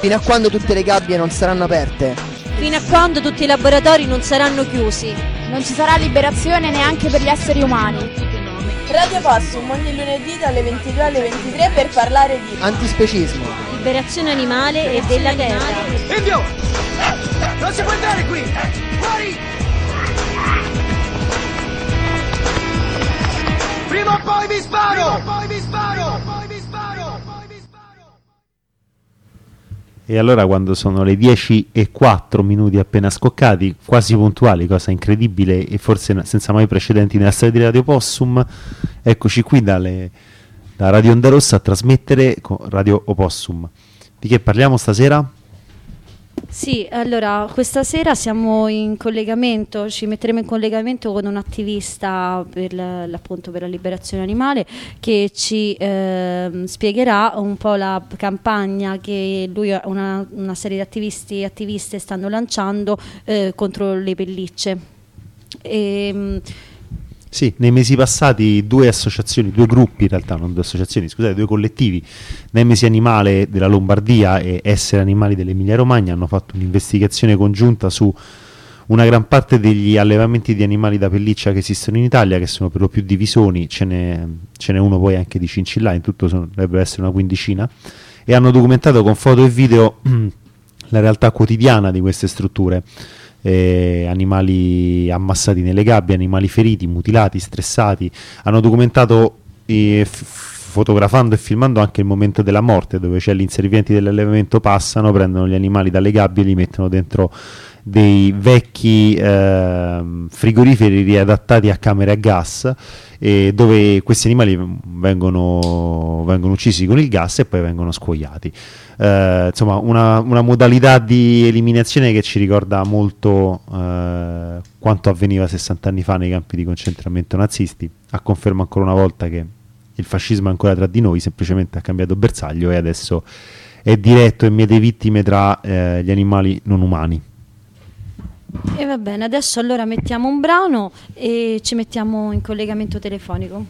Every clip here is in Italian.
Fino a quando tutte le gabbie non saranno aperte? Fino a quando tutti i laboratori non saranno chiusi. Non ci sarà liberazione neanche per gli esseri umani. Radio Possum ogni lunedì dalle 22 alle 23 per parlare di antispecismo, liberazione animale e della terra. Invio! Non si può entrare qui! Fuori! Prima o poi vi sparo! E allora, quando sono le 10:04 appena scoccati, quasi puntuali, cosa incredibile e forse senza mai precedenti nella storia di Radio Possum, eccoci qui da Radio Onda Rossa a trasmettere con Radio Opossum. Di che parliamo stasera? Sì, allora questa sera siamo in collegamento, ci metteremo in collegamento con un attivista appunto per la liberazione animale che ci spiegherà un po' la campagna che lui e una serie di attivisti e attiviste stanno lanciando contro le pellicce. Sì, nei mesi passati due gruppi in realtà, non due associazioni, scusate, due collettivi, Nemesi Animale della Lombardia e Essere Animali dell'Emilia Romagna, hanno fatto un'investigazione congiunta su una gran parte degli allevamenti di animali da pelliccia che esistono in Italia, che sono per lo più di visoni, ce n'è uno poi anche di cincillai, in tutto dovrebbero essere una quindicina, e hanno documentato con foto e video la realtà quotidiana di queste strutture. Animali ammassati nelle gabbie, animali feriti, mutilati, stressati. Hanno documentato fotografando e filmando anche il momento della morte, dove gli inservienti dell'allevamento passano, prendono gli animali dalle gabbie e li mettono dentro dei vecchi frigoriferi riadattati a camere a gas, dove questi animali vengono uccisi con il gas e poi vengono scuoiati. Insomma, una modalità di eliminazione che ci ricorda molto quanto avveniva 60 anni fa nei campi di concentramento nazisti, a conferma ancora una volta che il fascismo è ancora tra di noi, semplicemente ha cambiato bersaglio e adesso è diretto e miete vittime tra gli animali non umani. E va bene, adesso allora mettiamo un brano e ci mettiamo in collegamento telefonico.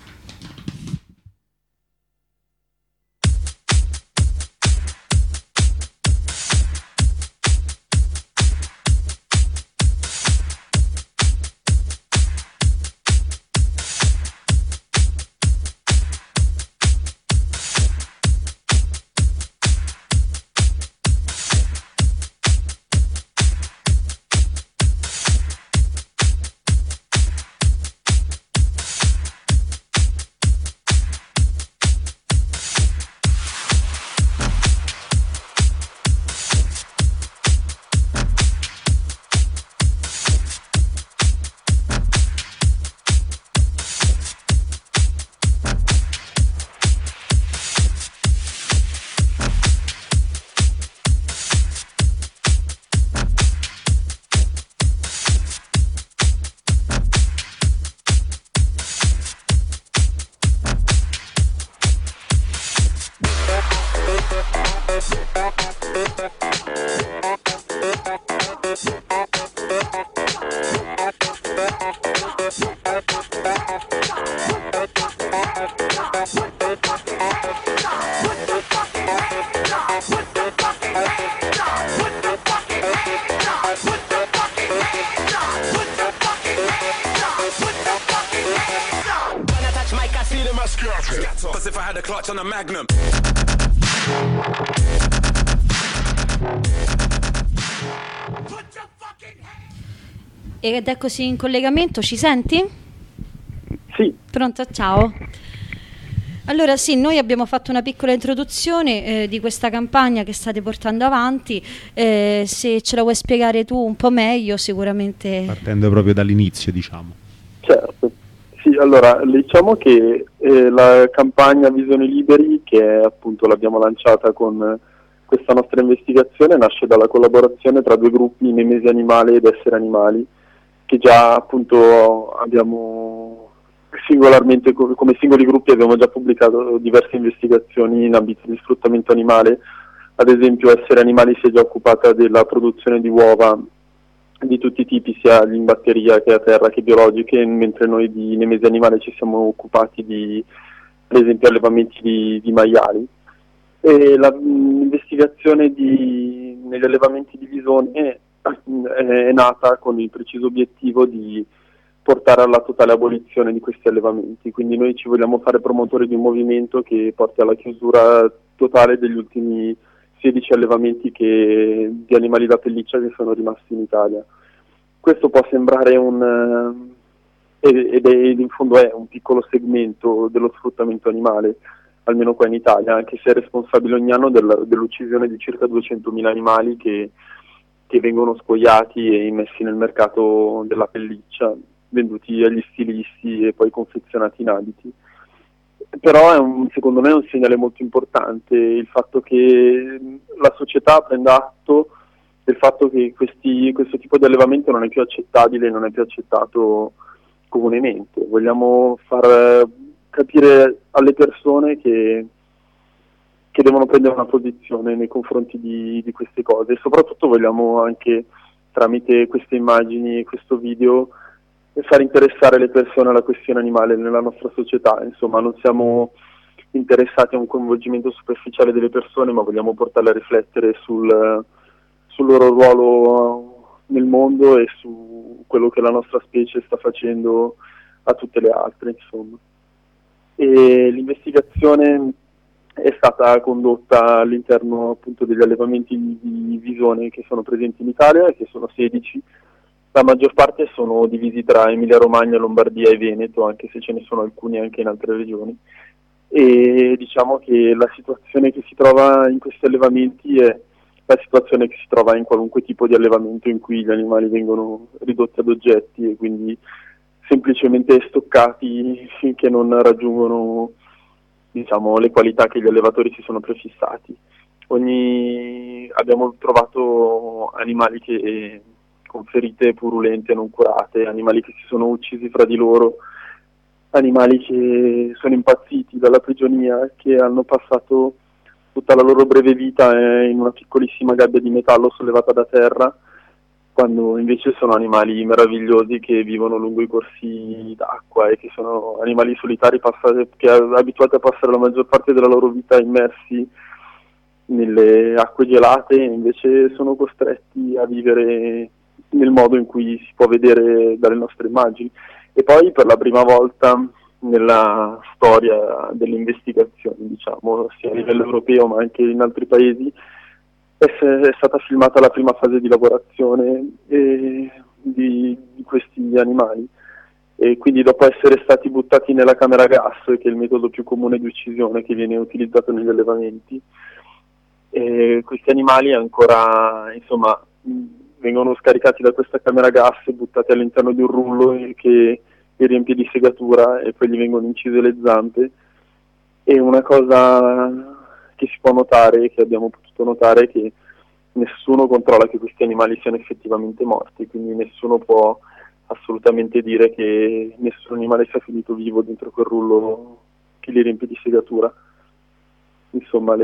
Ed eccoci in collegamento, ci senti? Sì. Pronto, ciao. Allora sì, noi abbiamo fatto una piccola introduzione di questa campagna che state portando avanti, se ce la vuoi spiegare tu un po' meglio sicuramente. Partendo proprio dall'inizio, diciamo. Certo, sì, allora diciamo che la campagna Visioni Liberi, che appunto l'abbiamo lanciata con questa nostra investigazione, nasce dalla collaborazione tra due gruppi, Nemesi Animale ed Essere Animali, che già appunto abbiamo singolarmente, come singoli gruppi abbiamo già pubblicato diverse investigazioni in ambito di sfruttamento animale. Ad esempio Essere Animali si è già occupata della produzione di uova di tutti i tipi, sia in batteria che a terra che biologiche, mentre noi di Nemesi Animale ci siamo occupati di, ad esempio, allevamenti di maiali. E l'investigazione negli allevamenti di visone è nata con il preciso obiettivo di portare alla totale abolizione di questi allevamenti, quindi noi ci vogliamo fare promotori di un movimento che porti alla chiusura totale degli ultimi 16 allevamenti di animali da pelliccia che sono rimasti in Italia. Questo può sembrare ed in fondo è un piccolo segmento dello sfruttamento animale, almeno qua in Italia, anche se è responsabile ogni anno dell'uccisione di circa 200.000 animali che vengono scoiati e immessi nel mercato della pelliccia, venduti agli stilisti e poi confezionati in abiti. Però secondo me è un segnale molto importante il fatto che la società prenda atto del fatto che questo tipo di allevamento non è più accettabile, non è più accettato comunemente. Vogliamo far capire alle persone che devono prendere una posizione nei confronti di queste cose, e soprattutto vogliamo anche, tramite queste immagini e questo video, far interessare le persone alla questione animale nella nostra società. Insomma, non siamo interessati a un coinvolgimento superficiale delle persone, ma vogliamo portarle a riflettere sul loro ruolo nel mondo e su quello che la nostra specie sta facendo a tutte le altre, insomma. E l'investigazione è stata condotta all'interno appunto degli allevamenti di visone che sono presenti in Italia, che sono 16. La maggior parte sono divisi tra Emilia-Romagna, Lombardia e Veneto, anche se ce ne sono alcuni anche in altre regioni. E diciamo che la situazione che si trova in questi allevamenti è la situazione che si trova in qualunque tipo di allevamento in cui gli animali vengono ridotti ad oggetti e quindi semplicemente stoccati finché non raggiungono, diciamo, le qualità che gli allevatori si sono prefissati. Abbiamo trovato animali con ferite purulente non curate, animali che si sono uccisi fra di loro, animali che sono impazziti dalla prigionia, che hanno passato tutta la loro breve vita in una piccolissima gabbia di metallo sollevata da terra, quando invece sono animali meravigliosi che vivono lungo i corsi d'acqua e che sono animali solitari che abituati a passare la maggior parte della loro vita immersi nelle acque gelate, e invece sono costretti a vivere nel modo in cui si può vedere dalle nostre immagini. E poi per la prima volta nella storia delle investigazioni, diciamo, sia a livello europeo ma anche in altri paesi, è stata filmata la prima fase di lavorazione di questi animali, e quindi dopo essere stati buttati nella camera a gas, che è il metodo più comune di uccisione che viene utilizzato negli allevamenti, questi animali ancora, insomma, vengono scaricati da questa camera a gas e buttati all'interno di un rullo che li riempie di segatura, e poi gli vengono incise le zampe. E una cosa che si può notare, che abbiamo potuto notare, è che nessuno controlla che questi animali siano effettivamente morti, quindi nessuno può assolutamente dire che nessun animale sia finito vivo dentro quel rullo che li riempie di segatura. Insomma,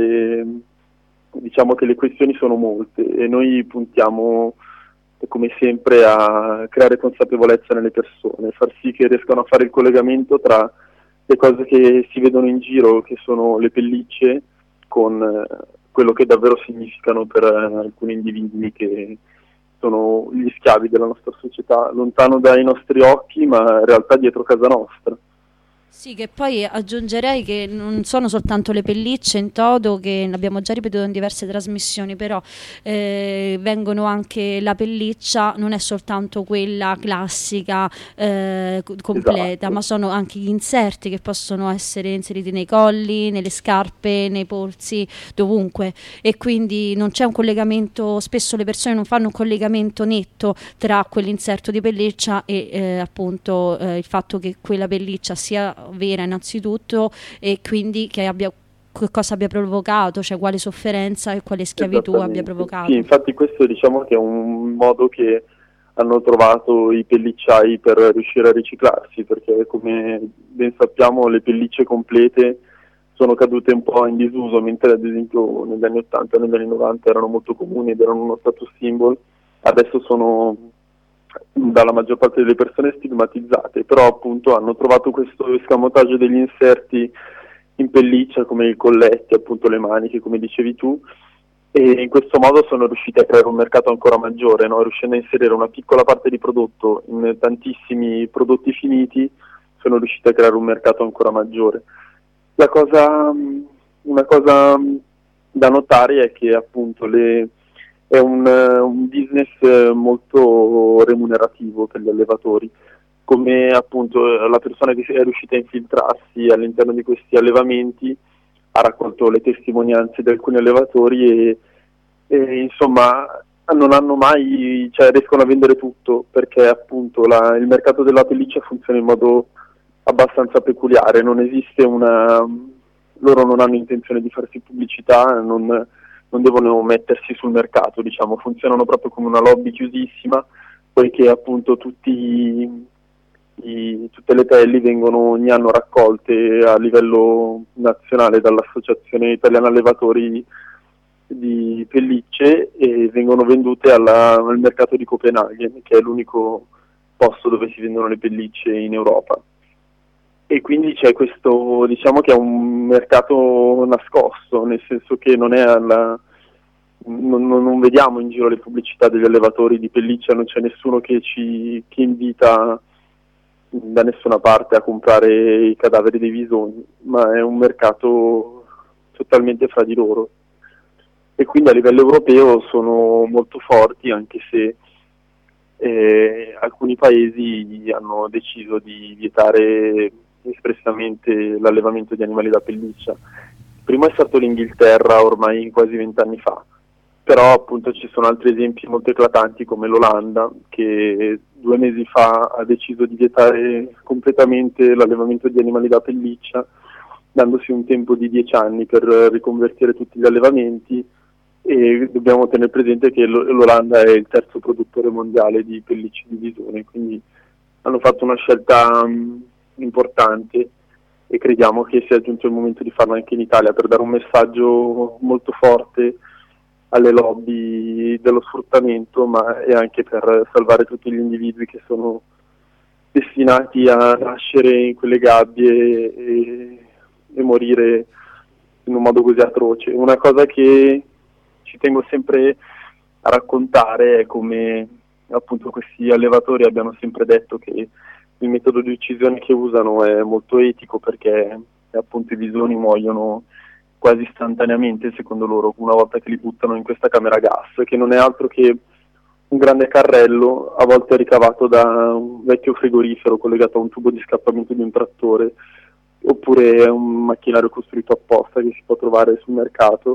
diciamo che le questioni sono molte e noi puntiamo, come sempre, a creare consapevolezza nelle persone, far sì che riescano a fare il collegamento tra le cose che si vedono in giro, che sono le pellicce, con quello che davvero significano per alcuni individui che sono gli schiavi della nostra società, lontano dai nostri occhi, ma in realtà dietro casa nostra. Sì, che poi aggiungerei che non sono soltanto le pellicce in toto, che l'abbiamo già ripetuto in diverse trasmissioni, però vengono anche la pelliccia, non è soltanto quella classica completa, esatto, ma sono anche gli inserti che possono essere inseriti nei colli, nelle scarpe, nei polsi, dovunque, e quindi non c'è un collegamento, spesso le persone non fanno un collegamento netto tra quell'inserto di pelliccia e appunto il fatto che quella pelliccia sia vera innanzitutto, e quindi che cosa abbia provocato, cioè quale sofferenza e quale schiavitù abbia provocato. Sì, infatti questo diciamo che è un modo che hanno trovato i pellicciai per riuscire a riciclarsi, perché come ben sappiamo le pellicce complete sono cadute un po' in disuso, mentre ad esempio negli anni 80 e negli anni 90 erano molto comuni ed erano uno status symbol. Adesso sono dalla maggior parte delle persone stigmatizzate, però appunto hanno trovato questo escamotaggio degli inserti in pelliccia, come i colletti, appunto le maniche, come dicevi tu, e in questo modo sono riusciti a creare un mercato ancora maggiore, no? Riuscendo a inserire una piccola parte di prodotto in tantissimi prodotti finiti, sono riusciti a creare un mercato ancora maggiore. Una cosa da notare è che appunto è un business molto remunerativo per gli allevatori, come appunto la persona che è riuscita a infiltrarsi all'interno di questi allevamenti ha raccolto le testimonianze di alcuni allevatori e insomma non hanno mai, cioè riescono a vendere tutto, perché appunto il mercato della pelliccia funziona in modo abbastanza peculiare, non esiste loro non hanno intenzione di farsi pubblicità, non devono mettersi sul mercato, diciamo, funzionano proprio come una lobby chiusissima, poiché appunto tutte le pelli vengono ogni anno raccolte a livello nazionale dall'Associazione Italiana Allevatori di Pellicce e vengono vendute al mercato di Copenaghen, che è l'unico posto dove si vendono le pellicce in Europa. E quindi c'è questo, diciamo che è un mercato nascosto, nel senso che non è non vediamo in giro le pubblicità degli allevatori di pelliccia, non c'è nessuno che invita da nessuna parte a comprare i cadaveri dei visoni, ma è un mercato totalmente fra di loro. E quindi a livello europeo sono molto forti, anche se alcuni paesi hanno deciso di vietare espressamente l'allevamento di animali da pelliccia. Prima è stato l'Inghilterra ormai quasi 20 anni fa, però appunto ci sono altri esempi molto eclatanti come l'Olanda, che 2 mesi fa ha deciso di vietare completamente l'allevamento di animali da pelliccia, dandosi un tempo di 10 anni per riconvertire tutti gli allevamenti, e dobbiamo tenere presente che l'Olanda è il terzo produttore mondiale di pellicce di visone, quindi hanno fatto una scelta importante e crediamo che sia giunto il momento di farlo anche in Italia per dare un messaggio molto forte alle lobby dello sfruttamento, ma è anche per salvare tutti gli individui che sono destinati a nascere in quelle gabbie e morire in un modo così atroce. Una cosa che ci tengo sempre a raccontare è come appunto questi allevatori abbiano sempre detto che il metodo di uccisione che usano è molto etico, perché appunto i visoni muoiono quasi istantaneamente, secondo loro, una volta che li buttano in questa camera gas, che non è altro che un grande carrello, a volte ricavato da un vecchio frigorifero collegato a un tubo di scappamento di un trattore, oppure un macchinario costruito apposta che si può trovare sul mercato,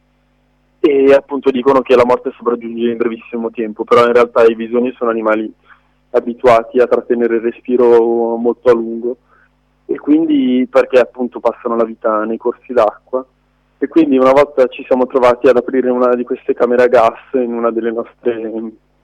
e appunto dicono che la morte sopraggiunge in brevissimo tempo, però in realtà i visoni sono animali abituati a trattenere il respiro molto a lungo, e quindi perché appunto passano la vita nei corsi d'acqua, e quindi una volta ci siamo trovati ad aprire una di queste camere a gas in una delle nostre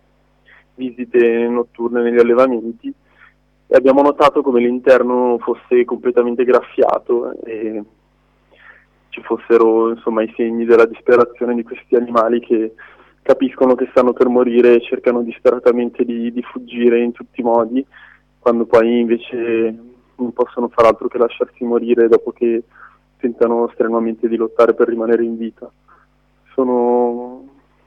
visite notturne negli allevamenti, e abbiamo notato come l'interno fosse completamente graffiato e ci fossero insomma i segni della disperazione di questi animali che capiscono che stanno per morire e cercano disperatamente di fuggire in tutti i modi, quando poi invece non possono far altro che lasciarsi morire dopo che tentano strenuamente di lottare per rimanere in vita. Sono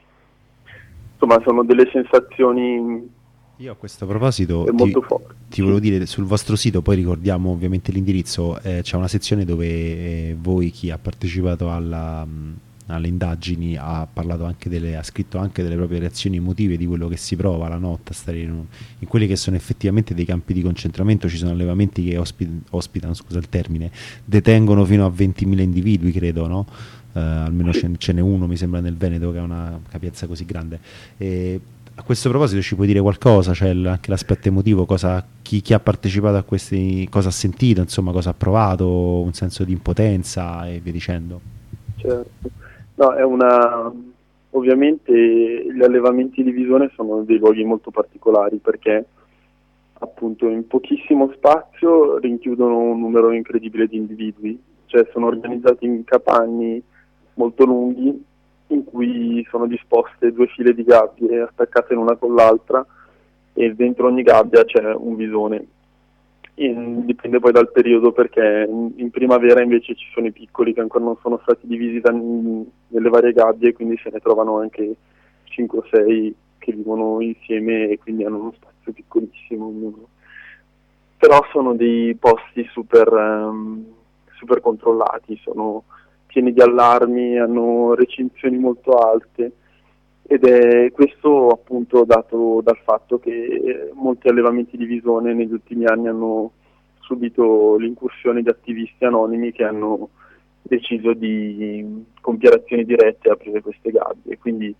delle sensazioni. Io a questo proposito molto forti. Ti volevo dire, sul vostro sito, poi ricordiamo ovviamente l'indirizzo, c'è una sezione dove voi, chi ha partecipato alle indagini, ha parlato anche ha scritto anche delle proprie reazioni emotive, di quello che si prova la notte a stare in quelli che sono effettivamente dei campi di concentramento. Ci sono allevamenti che ospitano, scusa il termine, detengono fino a 20.000 individui, credo, no? Almeno ce n'è uno, mi sembra, nel Veneto, che ha una capienza così grande. A questo proposito ci puoi dire qualcosa? C'è anche l'aspetto emotivo, chi ha partecipato a questi, cosa ha sentito, insomma, cosa ha provato, un senso di impotenza e via dicendo? Certo. No, ovviamente gli allevamenti di visone sono dei luoghi molto particolari, perché appunto in pochissimo spazio rinchiudono un numero incredibile di individui, cioè sono organizzati in capanni molto lunghi in cui sono disposte 2 file di gabbie attaccate l'una con l'altra, e dentro ogni gabbia c'è un visone, dipende poi dal periodo, perché in primavera invece ci sono i piccoli che ancora non sono stati divisi nelle varie gabbie, quindi se ne trovano anche 5 o 6 che vivono insieme e quindi hanno uno spazio piccolissimo ognuno. Però sono dei posti super controllati, sono pieni di allarmi, hanno recinzioni molto alte, ed è questo appunto dato dal fatto che molti allevamenti di visone negli ultimi anni hanno subito l'incursione di attivisti anonimi che hanno deciso di compiere azioni dirette e aprire queste gabbie. Quindi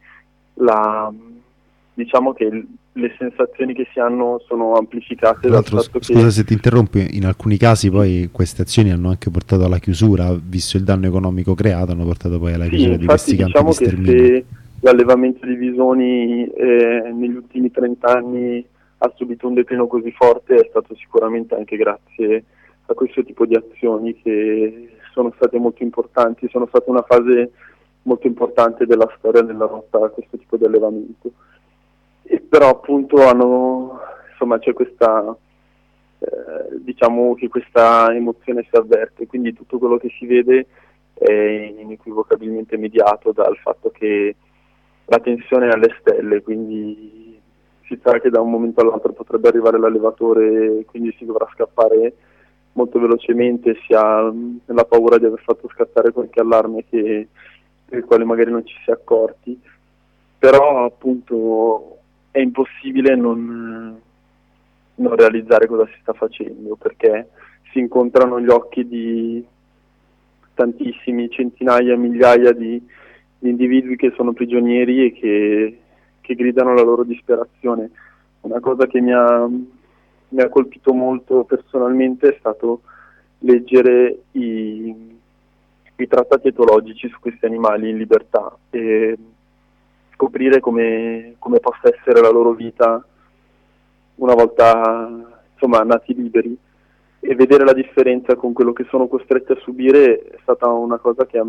diciamo che le sensazioni che si hanno sono amplificate Tra dal l'altro, fatto scusa che... se ti interrompo, in alcuni casi poi queste azioni hanno anche portato alla chiusura, visto il danno economico creato, hanno portato poi alla chiusura di questi campi diciamo di che sterminio. se l'allevamento di visoni negli ultimi 30 anni ha subito un declino così forte, è stato sicuramente anche grazie a questo tipo di azioni che sono state molto importanti, sono state una fase molto importante della storia della lotta a questo tipo di allevamento. E però appunto c'è questa diciamo che questa emozione si avverte, quindi tutto quello che si vede è inequivocabilmente mediato dal fatto che la tensione è alle stelle, quindi si sa che da un momento all'altro potrebbe arrivare l'allevatore, quindi si dovrà scappare molto velocemente, si ha la paura di aver fatto scattare qualche allarme del quale magari non ci si è accorti, però appunto è impossibile non realizzare cosa si sta facendo, perché si incontrano gli occhi di tantissimi, centinaia, migliaia di individui che sono prigionieri e che gridano la loro disperazione. Una cosa che mi ha colpito molto personalmente è stato leggere i trattati etologici su questi animali in libertà e scoprire come possa essere la loro vita una volta nati liberi, e vedere la differenza con quello che sono costretti a subire è stata una cosa che ha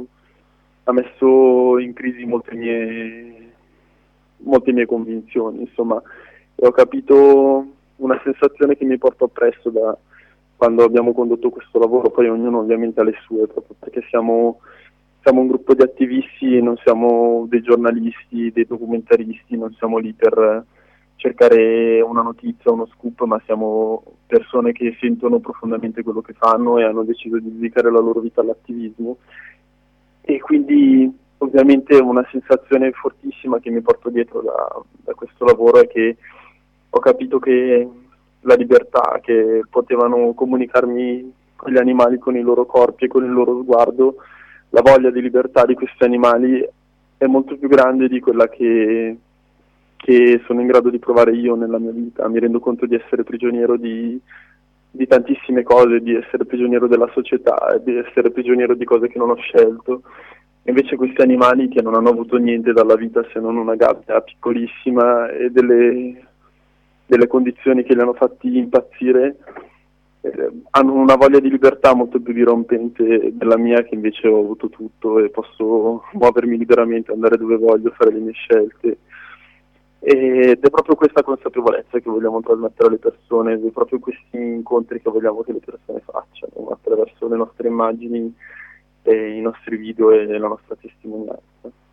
messo in crisi molte mie convinzioni, insomma, e ho capito una sensazione che mi porto appresso da quando abbiamo condotto questo lavoro. Poi ognuno ovviamente ha le sue, proprio perché siamo un gruppo di attivisti, non siamo dei giornalisti, dei documentaristi, non siamo lì per cercare una notizia, uno scoop, ma siamo persone che sentono profondamente quello che fanno e hanno deciso di dedicare la loro vita all'attivismo. E quindi ovviamente una sensazione fortissima che mi porto dietro da questo lavoro è che ho capito che la libertà, che potevano comunicarmi con gli animali, con i loro corpi e con il loro sguardo, la voglia di libertà di questi animali è molto più grande di quella che sono in grado di provare io nella mia vita. Mi rendo conto di essere prigioniero di tantissime cose, di essere prigioniero della società, di essere prigioniero di cose che non ho scelto. Invece questi animali, che non hanno avuto niente dalla vita se non una gabbia piccolissima e delle condizioni che li hanno fatti impazzire, hanno una voglia di libertà molto più dirompente della mia, che invece ho avuto tutto e posso muovermi liberamente, andare dove voglio, fare le mie scelte. Ed è proprio questa consapevolezza che vogliamo trasmettere alle persone, ed è proprio questi incontri che vogliamo che le persone facciano attraverso le nostre immagini, i nostri video e la nostra testimonianza.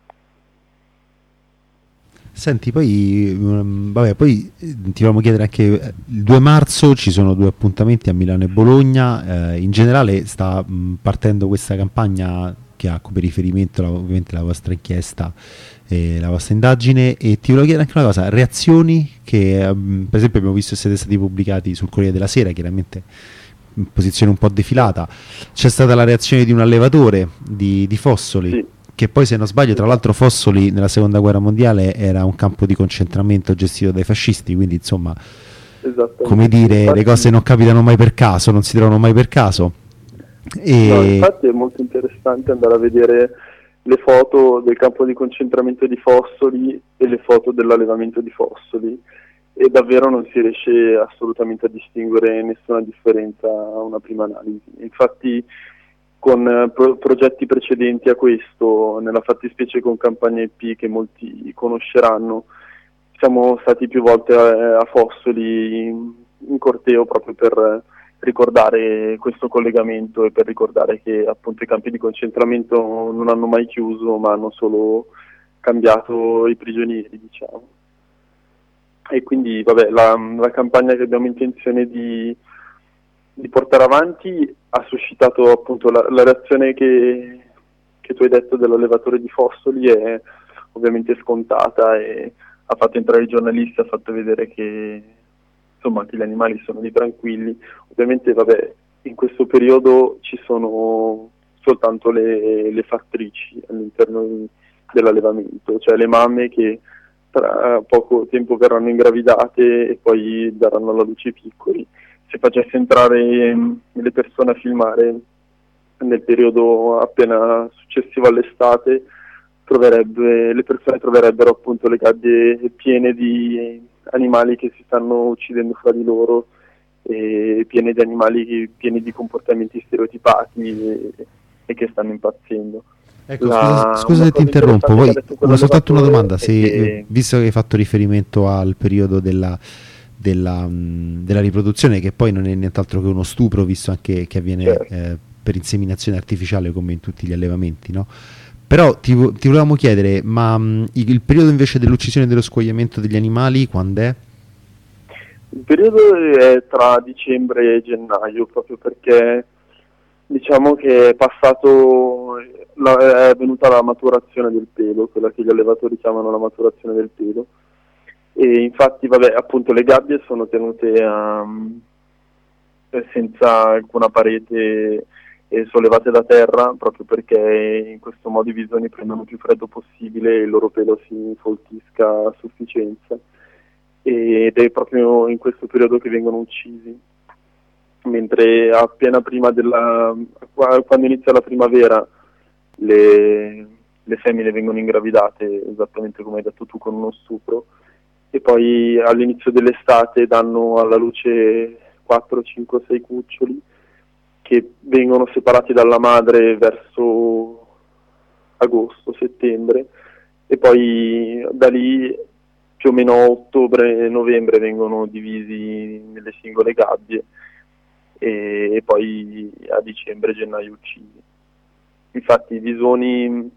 Senti, poi ti volevamo chiedere anche, il 2 marzo ci sono 2 appuntamenti a Milano e Bologna, in generale sta partendo questa campagna che ha come riferimento ovviamente la vostra inchiesta e la vostra indagine, e ti volevo chiedere anche una cosa: reazioni che per esempio abbiamo visto siete stati pubblicati sul Corriere della Sera, chiaramente in posizione un po' defilata. C'è stata la reazione di un allevatore di Fossoli, sì, che poi, se non sbaglio, tra l'altro Fossoli nella seconda guerra mondiale era un campo di concentramento gestito dai fascisti, quindi insomma, come dire, infatti, le cose non capitano mai per caso, non si trovano mai per caso. No, infatti è molto interessante andare a vedere le foto del campo di concentramento di Fossoli e le foto dell'allevamento di Fossoli, e davvero non si riesce assolutamente a distinguere nessuna differenza a una prima analisi. Infatti con progetti precedenti a questo, nella fattispecie con Campagna IP, che molti conosceranno, siamo stati più volte a Fossoli in corteo proprio per ricordare questo collegamento e per ricordare che appunto i campi di concentramento non hanno mai chiuso, ma hanno solo cambiato i prigionieri, diciamo. E quindi vabbè, la campagna che abbiamo intenzione di portare avanti ha suscitato appunto la reazione che tu hai detto dell'allevatore di Fossoli, è ovviamente scontata, e ha fatto entrare i giornalisti, ha fatto vedere che insomma che gli animali sono lì tranquilli. Ovviamente vabbè, in questo periodo ci sono soltanto le fattrici all'interno dell'allevamento, cioè le mamme che tra poco tempo verranno ingravidate e poi daranno alla luce i piccoli. Se facesse entrare le persone a filmare nel periodo appena successivo all'estate, le persone troverebbero appunto le gabbie piene di animali che si stanno uccidendo fra di loro, e piene di animali pieni di comportamenti stereotipati e che stanno impazzendo. Ecco, scusa se ti interrompo, poi soltanto una domanda, visto che hai fatto riferimento al periodo della riproduzione, che poi non è nient'altro che uno stupro, visto anche che avviene certo. Per inseminazione artificiale come in tutti gli allevamenti, no? Però ti volevamo chiedere, ma il periodo invece dell'uccisione e dello squagliamento degli animali quando è? Il periodo è tra dicembre e gennaio, proprio perché diciamo che è venuta la maturazione del pelo, quella che gli allevatori chiamano la maturazione del pelo, e infatti vabbè, appunto le gabbie sono tenute senza alcuna parete e sollevate da terra, proprio perché in questo modo i visoni prendono più freddo possibile e il loro pelo si infoltisca a sufficienza, ed è proprio in questo periodo che vengono uccisi, mentre appena prima quando inizia la primavera le femmine vengono ingravidate, esattamente come hai detto tu, con uno stupro, e poi all'inizio dell'estate danno alla luce 4, 5, 6 cuccioli che vengono separati dalla madre verso agosto, settembre, e poi da lì più o meno a ottobre e novembre vengono divisi nelle singole gabbie, e poi a dicembre, gennaio uccisi. Infatti i visoni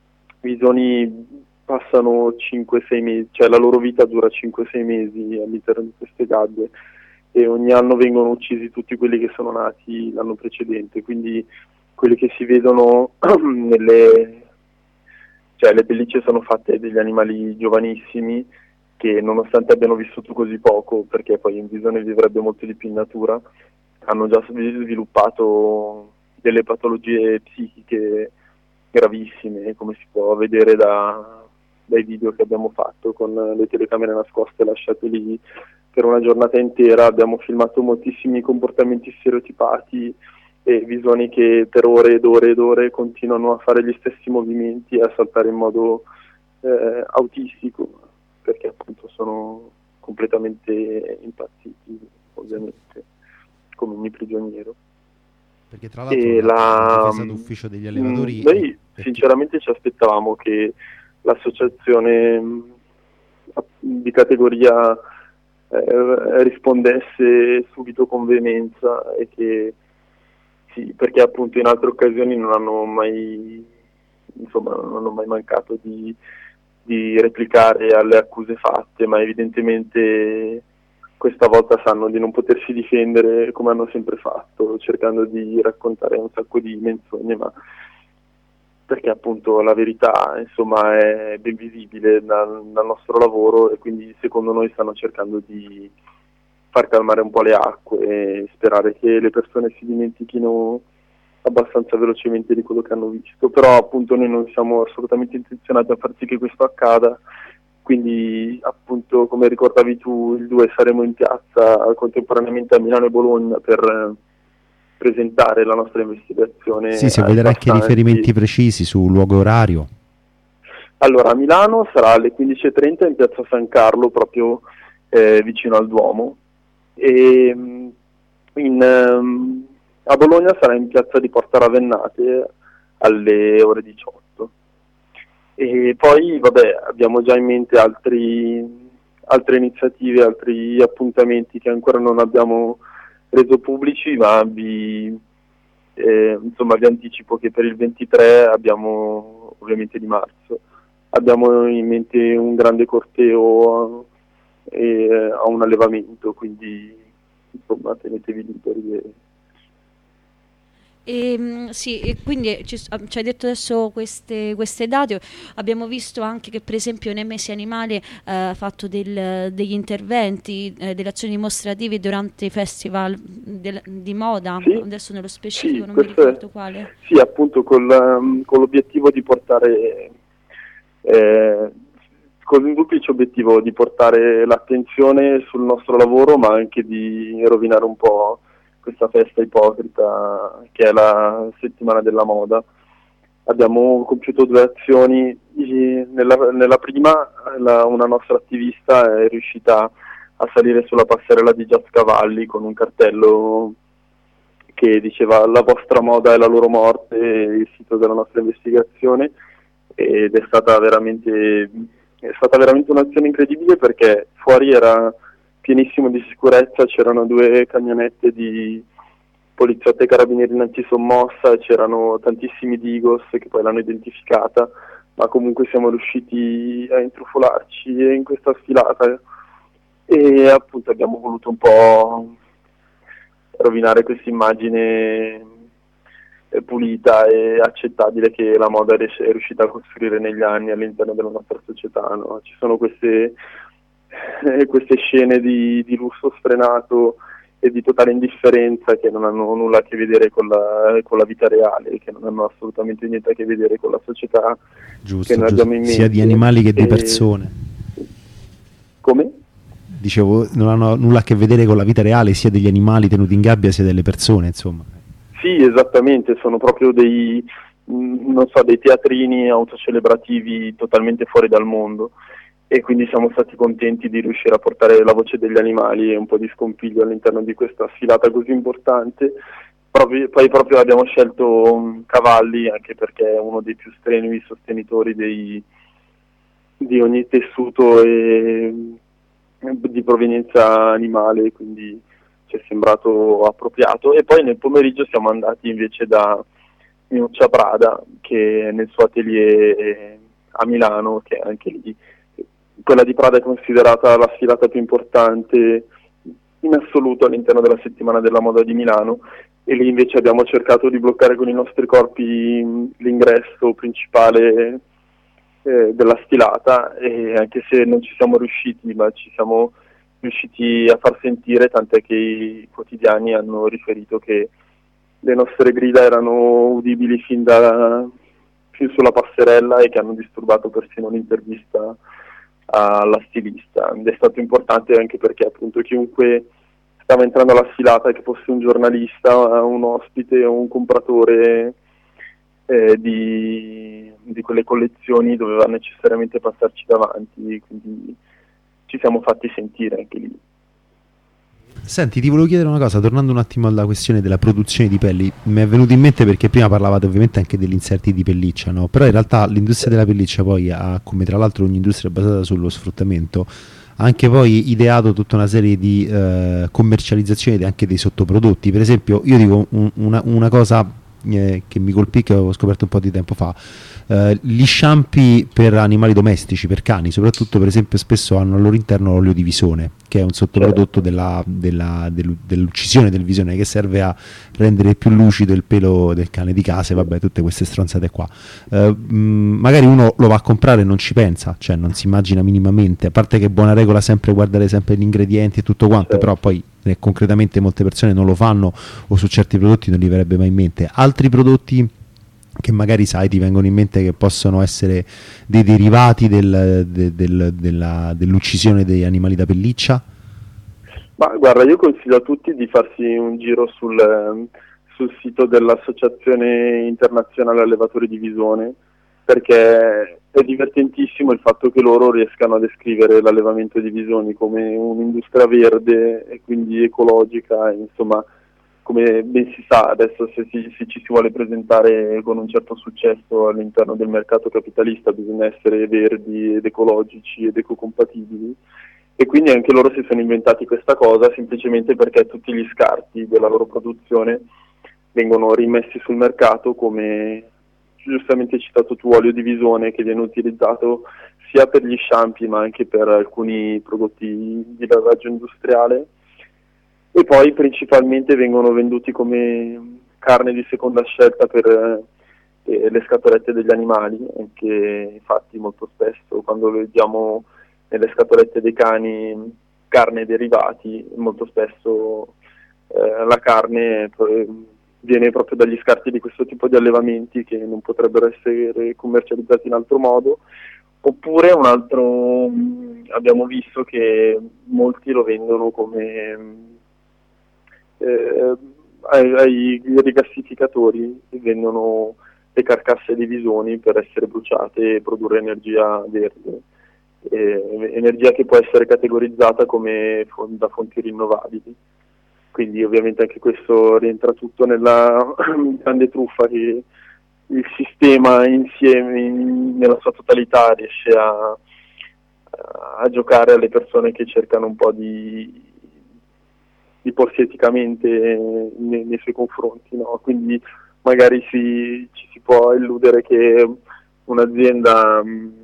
passano 5-6 mesi, cioè la loro vita dura 5-6 mesi all'interno di queste gabbie, e ogni anno vengono uccisi tutti quelli che sono nati l'anno precedente, quindi quelli che si vedono le pellicce sono fatte degli animali giovanissimi che, nonostante abbiano vissuto così poco, perché poi in visone vivrebbe molto di più in natura, hanno già sviluppato delle patologie psichiche gravissime, come si può vedere dai video che abbiamo fatto con le telecamere nascoste lasciate lì per una giornata intera. Abbiamo filmato moltissimi comportamenti stereotipati e visoni che per ore ed ore ed ore continuano a fare gli stessi movimenti e a saltare in modo autistico, perché appunto sono completamente impazziti, ovviamente, come ogni prigioniero. Perché tra l'altro la difesa d'ufficio degli allevatori noi sinceramente ci aspettavamo che l'associazione di categoria rispondesse subito con veemenza, e che sì, perché appunto in altre occasioni non hanno mai mancato di replicare alle accuse fatte, ma evidentemente questa volta sanno di non potersi difendere come hanno sempre fatto, cercando di raccontare un sacco di menzogne, ma perché appunto la verità insomma è ben visibile dal nostro lavoro, e quindi secondo noi stanno cercando di far calmare un po' le acque e sperare che le persone si dimentichino abbastanza velocemente di quello che hanno visto. Però appunto noi non siamo assolutamente intenzionati a far sì che questo accada, quindi appunto, come ricordavi tu, il 2 saremo in piazza contemporaneamente a Milano e Bologna per presentare la nostra investigazione. Sì, se vedere anche riferimenti precisi su luogo orario. Allora, a Milano sarà alle 15:30 in piazza San Carlo, proprio vicino al Duomo, e a Bologna sarà in piazza di Porta Ravennate alle ore 18. E poi vabbè, abbiamo già in mente altri altre iniziative, altri appuntamenti che ancora non abbiamo reso pubblici, ma vi anticipo che per il 23 abbiamo, ovviamente di marzo, abbiamo in mente un grande corteo a un allevamento, quindi insomma tenetevi liberi. Sì, e quindi ci hai detto adesso queste date. Abbiamo visto anche che per esempio Nemesi Animale ha fatto degli interventi, delle azioni dimostrative durante i festival di moda, Sì, adesso nello specifico sì, non mi ricordo quale. Sì, appunto con l'obiettivo di portare, con un duplice obiettivo di portare l'attenzione sul nostro lavoro, ma anche di rovinare un po' questa festa ipocrita che è la settimana della moda. Abbiamo compiuto 2 azioni. Nella prima una nostra attivista è riuscita a salire sulla passerella di Jazz Cavalli con un cartello che diceva "la vostra moda è la loro morte", il sito della nostra investigazione, ed è stata veramente un'azione incredibile, perché fuori era pienissimo di sicurezza, c'erano 2 camionette di poliziotti e carabinieri in antisommossa, c'erano tantissimi Digos che poi l'hanno identificata, ma comunque siamo riusciti a intrufolarci in questa sfilata e appunto abbiamo voluto un po' rovinare questa immagine pulita e accettabile che la moda è riuscita a costruire negli anni all'interno della nostra società, no? Ci sono queste scene di lusso sfrenato e di totale indifferenza che non hanno nulla a che vedere con la vita reale, che non hanno assolutamente niente a che vedere con la società che noi abbiamo in mente. Sia di animali che di persone. Come? Dicevo, non hanno nulla a che vedere con la vita reale, sia degli animali tenuti in gabbia sia delle persone, insomma. Sì, esattamente, sono proprio dei teatrini autocelebrativi totalmente fuori dal mondo, e quindi siamo stati contenti di riuscire a portare la voce degli animali e un po' di scompiglio all'interno di questa sfilata così importante. Poi proprio abbiamo scelto cavalli, anche perché è uno dei più strenui sostenitori di ogni tessuto di provenienza animale, quindi ci è sembrato appropriato. E poi nel pomeriggio siamo andati invece da Minuccia Prada, che è nel suo atelier a Milano, che anche lì quella di Prada è considerata la sfilata più importante in assoluto all'interno della settimana della moda di Milano, e lì invece abbiamo cercato di bloccare con i nostri corpi l'ingresso principale della sfilata, e anche se non ci siamo riusciti, ma ci siamo riusciti a far sentire, tant'è che i quotidiani hanno riferito che le nostre grida erano udibili fin sulla passerella e che hanno disturbato persino l'intervista alla stilista. Ed è stato importante anche perché appunto chiunque stava entrando alla sfilata, che fosse un giornalista, un ospite o un compratore di quelle collezioni, doveva necessariamente passarci davanti, quindi ci siamo fatti sentire anche lì. Senti, ti volevo chiedere una cosa, tornando un attimo alla questione della produzione di pelli. Mi è venuto in mente perché prima parlavate ovviamente anche degli inserti di pelliccia, no? Però in realtà l'industria della pelliccia poi ha, come tra l'altro ogni industria basata sullo sfruttamento, ha anche poi ideato tutta una serie di commercializzazione anche dei sottoprodotti. Per esempio, io dico una cosa che mi colpì, che ho scoperto un po' di tempo fa. Gli shampoo per animali domestici, per cani soprattutto, per esempio, spesso hanno al loro interno l'olio di visone, che è un sottoprodotto dell'uccisione del visone, che serve a rendere più lucido il pelo del cane di casa, e vabbè, tutte queste stronzate qua. Magari uno lo va a comprare e non ci pensa, cioè non si immagina minimamente, a parte che è buona regola sempre guardare sempre gli ingredienti e tutto quanto, però poi concretamente molte persone non lo fanno, o su certi prodotti non li verrebbe mai in mente. Altri prodotti che magari sai ti vengono in mente che possono essere dei derivati dell'uccisione degli animali da pelliccia? Ma guarda, io consiglio a tutti di farsi un giro sul sito dell'Associazione Internazionale Allevatori di Visone, perché è divertentissimo il fatto che loro riescano a descrivere l'allevamento di visoni come un'industria verde e quindi ecologica, insomma, come ben si sa adesso, se ci si vuole presentare con un certo successo all'interno del mercato capitalista, bisogna essere verdi ed ecologici ed ecocompatibili, e quindi anche loro si sono inventati questa cosa semplicemente perché tutti gli scarti della loro produzione vengono rimessi sul mercato, come giustamente citato tu, olio di visone che viene utilizzato sia per gli shampoo ma anche per alcuni prodotti di lavaggio industriale, e poi principalmente vengono venduti come carne di seconda scelta per le scatolette degli animali, anche infatti molto spesso quando vediamo nelle scatolette dei cani carne e derivati, molto spesso la carne viene proprio dagli scarti di questo tipo di allevamenti che non potrebbero essere commercializzati in altro modo. Oppure un altro, abbiamo visto che molti lo vendono come ai rigassificatori, vendono le carcasse dei visoni per essere bruciate e produrre energia verde, energia che può essere categorizzata come da fonti rinnovabili. Quindi ovviamente anche questo rientra tutto nella grande truffa che il sistema insieme nella sua totalità riesce a giocare alle persone che cercano un po' di porsi eticamente nei suoi confronti, no? Quindi magari ci si può illudere che un'azienda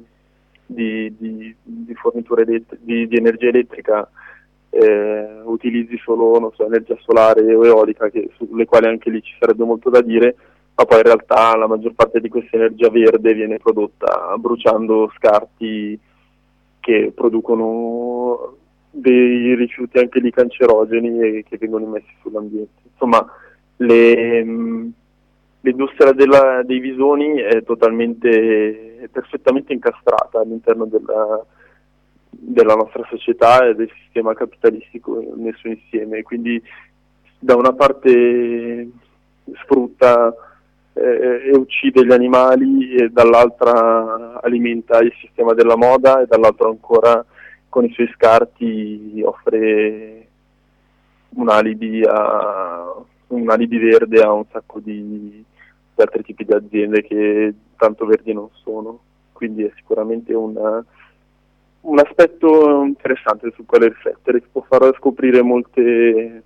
di fornitura di energia elettrica utilizzi solo, non so, energia solare o eolica, sulle quali anche lì ci sarebbe molto da dire, ma poi in realtà la maggior parte di questa energia verde viene prodotta bruciando scarti che producono dei rifiuti anche lì cancerogeni e che vengono immessi sull'ambiente. Insomma, l'industria dei visoni è perfettamente incastrata all'interno della nostra società e del sistema capitalistico nel suo insieme, quindi da una parte sfrutta e uccide gli animali, e dall'altra alimenta il sistema della moda, e dall'altro ancora con i suoi scarti offre un alibi verde a un sacco di altri tipi di aziende che tanto verdi non sono. Quindi è sicuramente un aspetto interessante sul quale riflettere, che può far scoprire molte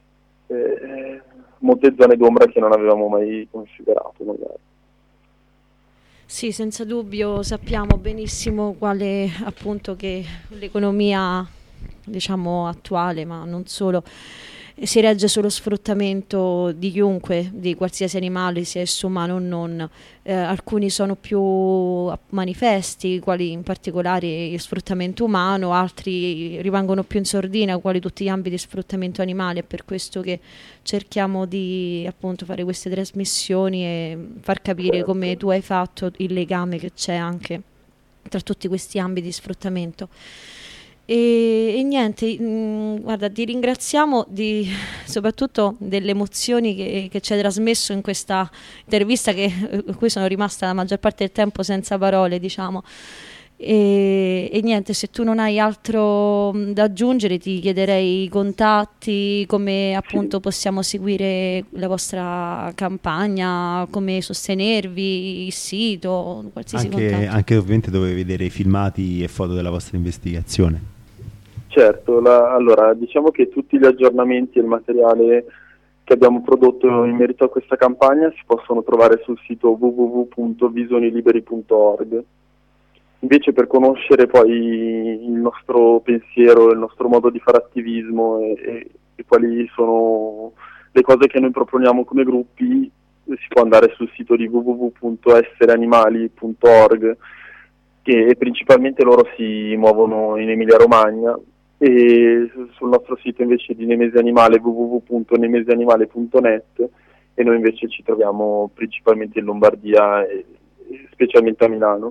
zone d'ombra che non avevamo mai considerato magari. Sì, senza dubbio sappiamo benissimo quale, appunto, che l'economia, diciamo, attuale, ma non solo, si regge sullo sfruttamento di chiunque, di qualsiasi animale, sia esso umano o non. Alcuni sono più manifesti, quali in particolare il sfruttamento umano, altri rimangono più in sordina, quali tutti gli ambiti di sfruttamento animale. È per questo che cerchiamo di, appunto, fare queste trasmissioni e far capire, come tu hai fatto, il legame che c'è anche tra tutti questi ambiti di sfruttamento. E niente, guarda, ti ringraziamo soprattutto delle emozioni che ci hai trasmesso in questa intervista, qui sono rimasta la maggior parte del tempo senza parole, diciamo. E niente, se tu non hai altro da aggiungere, ti chiederei i contatti, come appunto possiamo seguire la vostra campagna, come sostenervi, il sito, qualsiasi contatto. Anche ovviamente dove vedere i filmati e foto della vostra investigazione. Certo, allora diciamo che tutti gli aggiornamenti e il materiale che abbiamo prodotto in merito a questa campagna si possono trovare sul sito www.visoniliberi.org. Invece, per conoscere poi il nostro pensiero, il nostro modo di fare attivismo e quali sono le cose che noi proponiamo come gruppi, si può andare sul sito di www.essereanimali.org, che principalmente loro si muovono in Emilia Romagna, e sul nostro sito invece di Nemesi Animale www.nemesianimale.net, e noi invece ci troviamo principalmente in Lombardia e specialmente a Milano.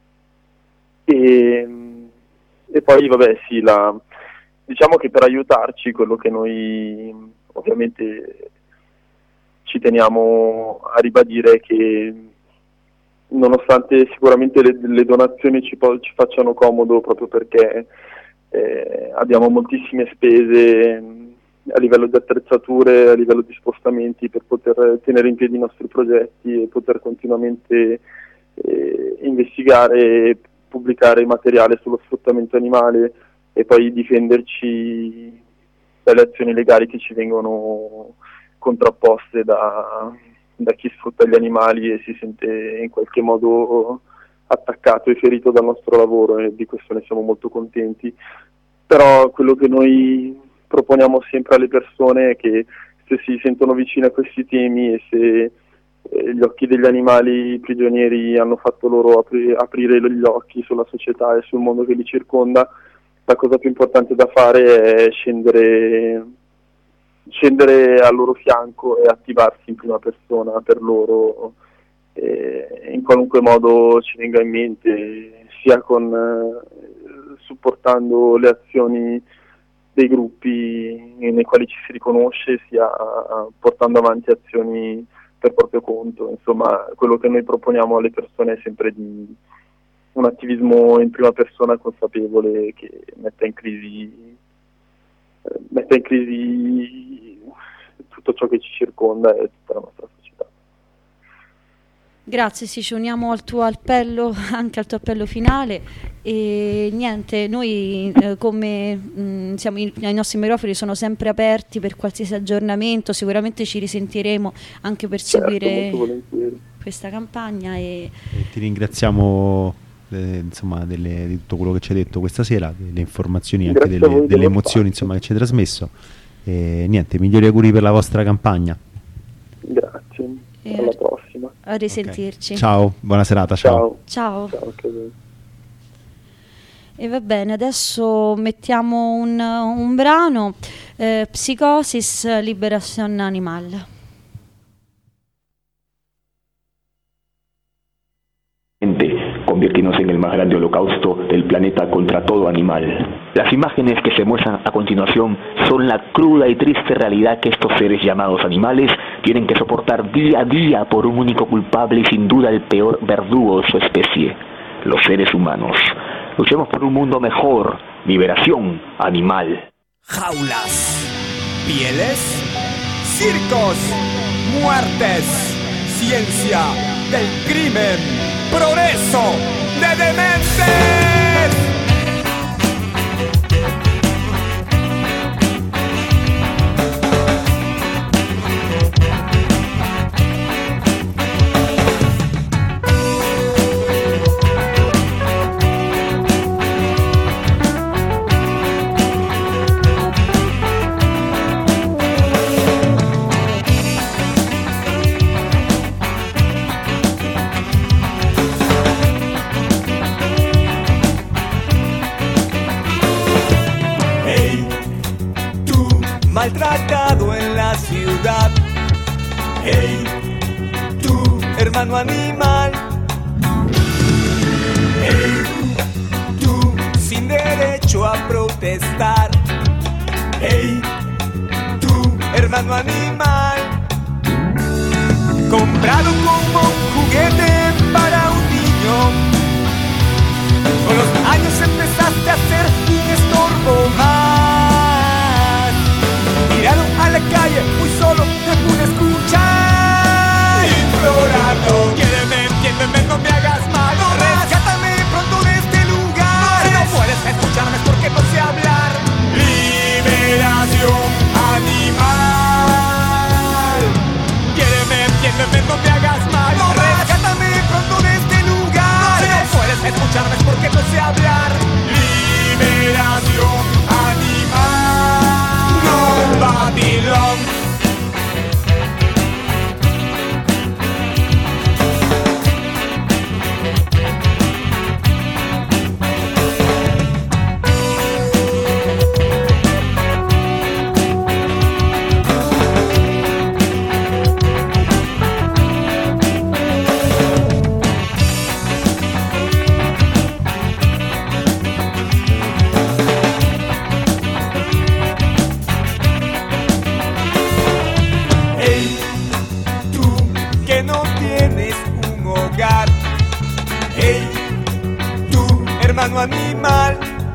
E poi vabbè sì, diciamo che per aiutarci, quello che noi ovviamente ci teniamo a ribadire è che, nonostante sicuramente le donazioni ci facciano comodo, proprio perché abbiamo moltissime spese a livello di attrezzature, a livello di spostamenti, per poter tenere in piedi i nostri progetti e poter continuamente investigare e pubblicare materiale sullo sfruttamento animale e poi difenderci dalle azioni legali che ci vengono contrapposte da chi sfrutta gli animali e si sente in qualche modo attaccato e ferito dal nostro lavoro, e di questo ne siamo molto contenti. Però quello che noi proponiamo sempre alle persone è che se si sentono vicine a questi temi e se gli occhi degli animali prigionieri hanno fatto loro aprire gli occhi sulla società e sul mondo che li circonda, la cosa più importante da fare è scendere al loro fianco e attivarsi in prima persona per loro, in qualunque modo ci venga in mente, sia supportando le azioni dei gruppi nei quali ci si riconosce, sia portando avanti azioni per proprio conto. Insomma, quello che noi proponiamo alle persone è sempre di un attivismo in prima persona consapevole che metta in crisi tutto ciò che ci circonda e tutta la nostra società. Grazie, sì, ci uniamo al tuo appello, anche al tuo appello finale, e niente, noi come siamo i nostri microfoni sono sempre aperti per qualsiasi aggiornamento, sicuramente ci risentiremo anche per seguire questa campagna e ti ringraziamo insomma di tutto quello che ci hai detto questa sera, delle informazioni, anche delle emozioni insomma, che ci hai trasmesso, e niente, migliori auguri per la vostra campagna. Grazie, alla prossima. A risentirci. Okay. Ciao, buona serata. Ciao. Ciao. E va bene, adesso mettiamo un brano, Psicosis, Liberación Animal. Convirtiéndose en el más grande holocausto del planeta contra todo animal. Las imágenes que se muestran a continuación son la cruda y triste realidad que estos seres llamados animales tienen que soportar día a día por un único culpable y sin duda el peor verdugo de su especie, los seres humanos. Luchemos por un mundo mejor. Liberación animal. Jaulas, pieles, circos, muertes, ciencia del crimen, progreso de dementes. Maltratado en la ciudad. Hey, tú, hermano animal. Hey, tú, sin derecho a protestar. Hey, tú, hermano animal. Comprado como juguete para un niño. Con los años empezaste a ser un estorbo más. Tiraron a la calle, muy solo te pude escuchar. Implorando, quiéreme, entiéndeme, no me hagas mal. No, rescátame pronto de este lugar. Si no puedes escucharme es porque no sé hablar. Liberación animal. Quiéreme, entiéndeme, no me hagas mal. No, rescátame pronto de este lugar. Si no puedes escucharme es porque no sé hablar. Liberación animal. Babylon. Hermano animal.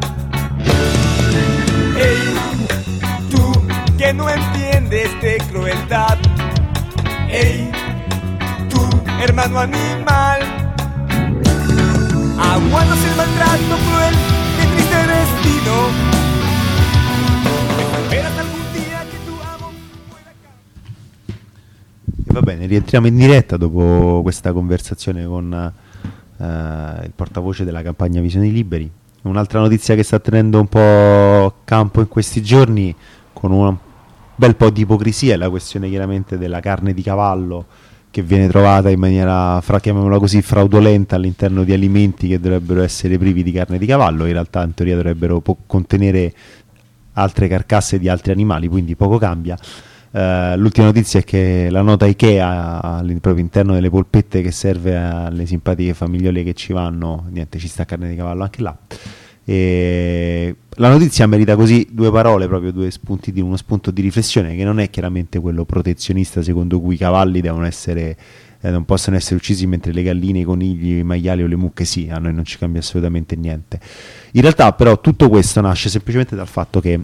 Hey, tú que no entiendes de crueldad. Hey, tú, hermano animal. Aguantas el maltrato cruel, qué triste eres destino. Va bene, rientriamo in diretta dopo questa conversazione con il portavoce della campagna Visioni Liberi. Un'altra notizia che sta tenendo un po' campo in questi giorni, con un bel po' di ipocrisia, è la questione chiaramente della carne di cavallo che viene trovata in maniera, chiamiamola così, fraudolenta all'interno di alimenti che dovrebbero essere privi di carne di cavallo. In realtà in teoria dovrebbero contenere altre carcasse di altri animali, quindi poco cambia. L'ultima notizia è che la nota Ikea proprio all'interno delle polpette che serve alle simpatiche famigliole che ci vanno, niente, ci sta carne di cavallo anche là. E la notizia merita così due parole, proprio due spunti di uno spunto di riflessione, che non è chiaramente quello protezionista secondo cui i cavalli devono essere non possono essere uccisi, mentre le galline, i conigli, i maiali o le mucche sì. A noi non ci cambia assolutamente niente. In realtà però tutto questo nasce semplicemente dal fatto che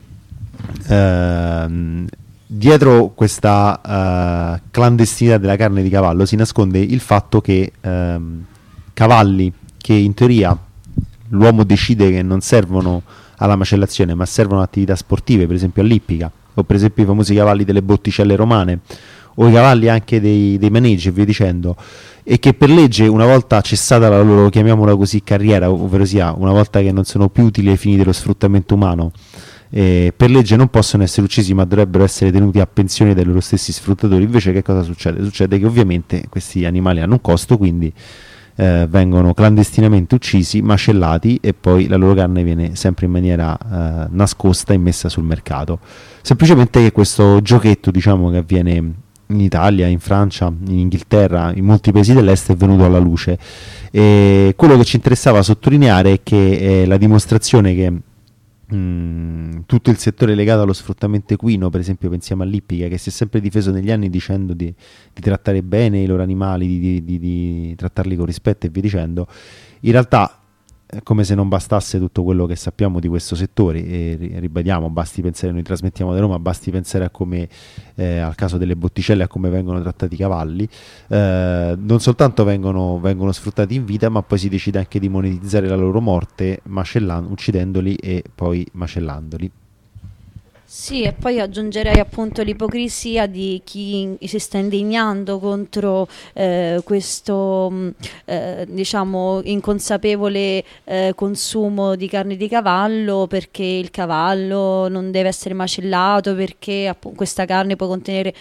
dietro questa clandestinità della carne di cavallo si nasconde il fatto che cavalli che in teoria l'uomo decide che non servono alla macellazione ma servono a attività sportive, per esempio all'ippica, o per esempio i famosi cavalli delle botticelle romane, o i cavalli anche dei maneggi e via dicendo, e che per legge, una volta cessata la loro, chiamiamola così, carriera, ovvero sia una volta che non sono più utili ai fini dello sfruttamento umano, per legge non possono essere uccisi ma dovrebbero essere tenuti a pensione dai loro stessi sfruttatori. Invece che cosa succede? Succede che ovviamente questi animali hanno un costo, quindi vengono clandestinamente uccisi, macellati, e poi la loro carne viene sempre in maniera nascosta e messa sul mercato. Semplicemente che questo giochetto, diciamo, che avviene in Italia, in Francia, in Inghilterra, in molti paesi dell'est, è venuto alla luce, e quello che ci interessava sottolineare è che la dimostrazione che tutto il settore legato allo sfruttamento equino, per esempio pensiamo all'ippica, che si è sempre difeso negli anni dicendo di trattare bene i loro animali, di trattarli con rispetto e via dicendo, in realtà come se non bastasse tutto quello che sappiamo di questo settore, e ribadiamo, basti pensare, noi trasmettiamo da Roma, basti pensare a come al caso delle botticelle, a come vengono trattati i cavalli, non soltanto vengono sfruttati in vita, ma poi si decide anche di monetizzare la loro morte uccidendoli e poi macellandoli. Sì, e poi aggiungerei appunto l'ipocrisia di chi si sta indignando contro questo diciamo inconsapevole consumo di carne di cavallo, perché il cavallo non deve essere macellato, perché questa carne può contenere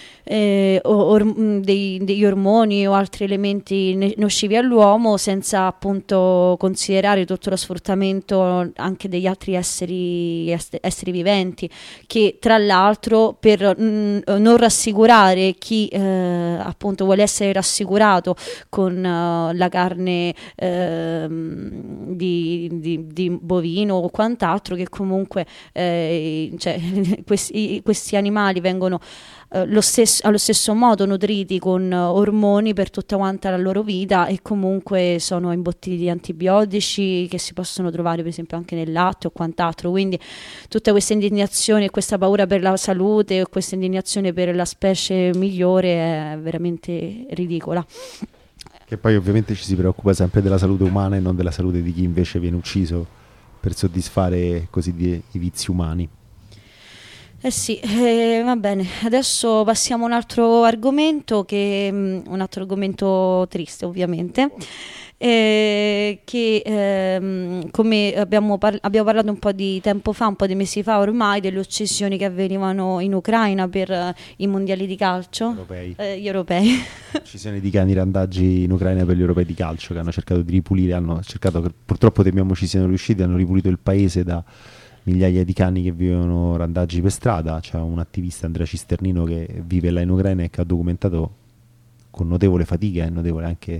degli ormoni o altri elementi nocivi all'uomo, senza appunto considerare tutto lo sfruttamento anche degli altri esseri viventi, che tra l'altro, per non rassicurare chi appunto vuole essere rassicurato con la carne di bovino o quant'altro, che comunque cioè, questi animali vengono allo stesso modo nutriti con ormoni per tutta quanta la loro vita, e comunque sono imbottiti di antibiotici che si possono trovare per esempio anche nel latte o quant'altro. Quindi tutta questa indignazione e questa paura per la salute, o questa indignazione per la specie migliore, è veramente ridicola. Che poi ovviamente ci si preoccupa sempre della salute umana e non della salute di chi invece viene ucciso per soddisfare così i vizi umani. Sì, va bene, adesso passiamo a un altro argomento, un altro argomento triste ovviamente, che come abbiamo parlato un po' di tempo fa, un po' di mesi fa ormai, delle uccisioni che avvenivano in Ucraina per i mondiali di calcio, gli europei. Uccisioni di cani randaggi in Ucraina per gli europei di calcio, che hanno cercato di ripulire, purtroppo temiamo ci siano riusciti, hanno ripulito il paese da migliaia di cani che vivono randaggi per strada. C'è un attivista, Andrea Cisternino, che vive là in Ucraina e che ha documentato con notevole fatica e notevole anche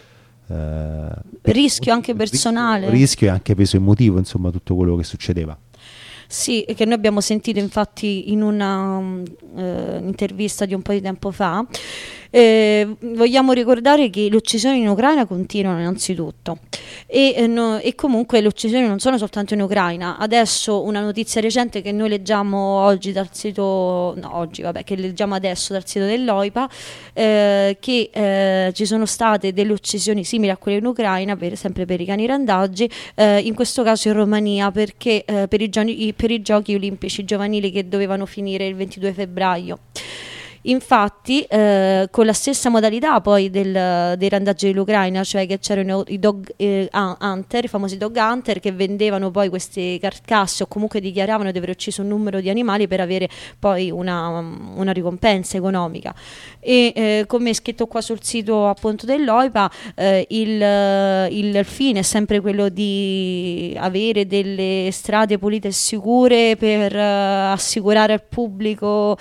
rischio anche personale, rischio e anche peso emotivo, insomma tutto quello che succedeva. Sì, che noi abbiamo sentito infatti in una intervista di un po' di tempo fa, Vogliamo ricordare che le uccisioni in Ucraina continuano innanzitutto e comunque le uccisioni non sono soltanto in Ucraina. Adesso una notizia recente che noi leggiamo oggi dal sito, che leggiamo adesso dal sito dell'OIPA, che ci sono state delle uccisioni simili a quelle in Ucraina, sempre per i cani randaggi, in questo caso in Romania, perché per i giochi olimpici giovanili che dovevano finire il 22 febbraio. Infatti con la stessa modalità poi dei randaggi dell'Ucraina, cioè che c'erano i dog hunter, i famosi dog hunter, che vendevano poi queste carcasse o comunque dichiaravano di aver ucciso un numero di animali per avere poi una ricompensa economica. E come è scritto qua sul sito appunto dell'OIPA, il fine è sempre quello di avere delle strade pulite e sicure per assicurare al pubblico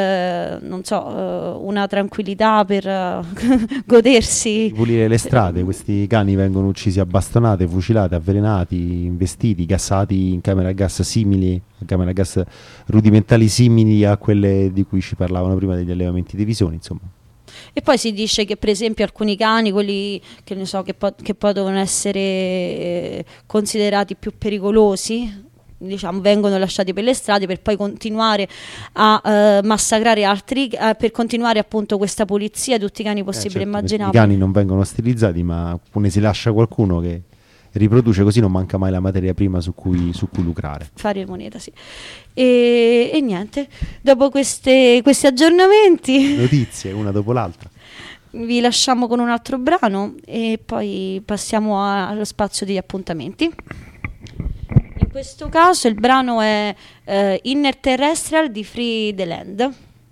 una tranquillità per godersi. Pulire le strade. Questi cani vengono uccisi a bastonate, fucilati, avvelenati, investiti, gassati in camere a gas rudimentali simili a quelle di cui ci parlavano prima degli allevamenti di visoni, insomma. E poi si dice che per esempio alcuni cani, quelli che ne so, che poi devono essere considerati più pericolosi, diciamo, vengono lasciati per le strade per poi continuare a massacrare altri, per continuare appunto questa pulizia di tutti i cani possibili e immaginabili. I cani non vengono sterilizzati, ma ne si lascia qualcuno che riproduce, così non manca mai la materia prima su cui lucrare. Fare moneta, sì. E niente, dopo questi aggiornamenti, notizie una dopo l'altra, vi lasciamo con un altro brano e poi passiamo allo spazio degli appuntamenti. In questo caso il brano è Inner Terrestrial di Free the Land.